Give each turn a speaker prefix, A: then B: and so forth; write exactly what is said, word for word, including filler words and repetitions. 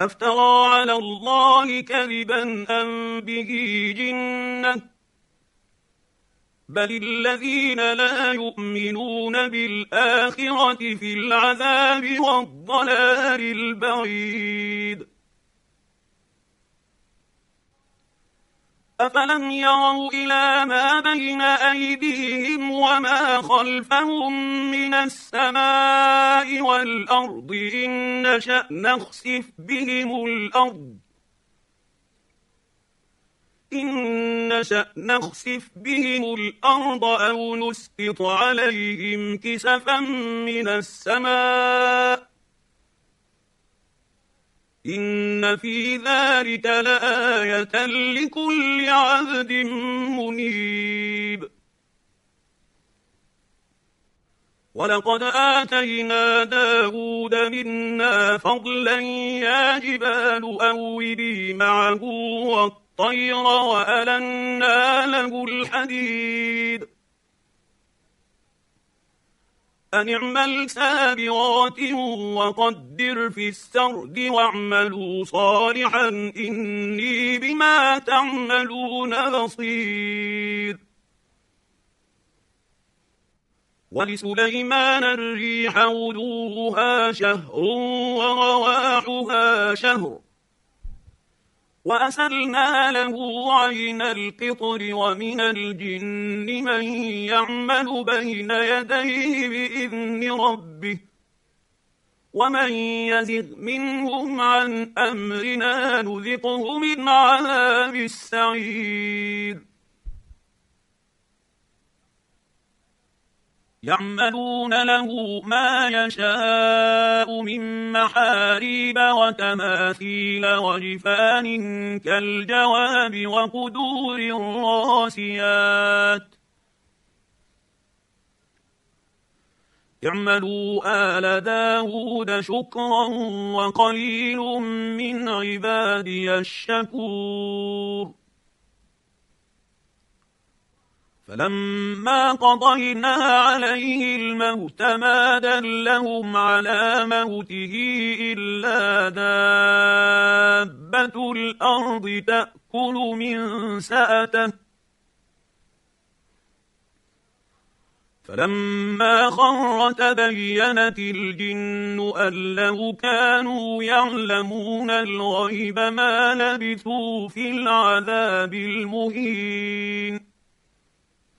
A: أفترى على الله كذبا أم به جنة بل الذين لا يؤمنون بالآخرة في العذاب والضلال البعيد. أفلم يروا إلى ما بين أيديهم وما خلفهم من السماء والأرض إن نشأ نخسف بهم الأرض إن نشأ نخسف بهم الأرض أو نسقط عليهم كسفا من السماء إن في ذلك لآية لكل عبد منيب. ولقد آتينا داود منا فضلا يا جبال أوبي معه والطير وألنا له الحديد أن اعمل سابغات وقدر في السرد واعملوا صالحا إني بما تعملون بصير. ولسليمان الريح غدوها شهر ورواحها شهر وأسلنا له عين القطر ومن الجن من يعمل بين يديه بإذن ربه ومن يزغ منهم عن أمرنا نذقه من عذاب السعير. يعملون له ما يشاء من محاريب وتماثيل وجفان كالجواب وقدور الراسيات اعملوا آل داود شكرا وقليل من عبادي الشكور. فلما قضينا عليه الموت ما دلهم على موته إلا دابة الأرض تأكل من سأته فلما خر تبينت الجن أن لو كانوا يعلمون الغيب ما لبثوا في العذاب المهين.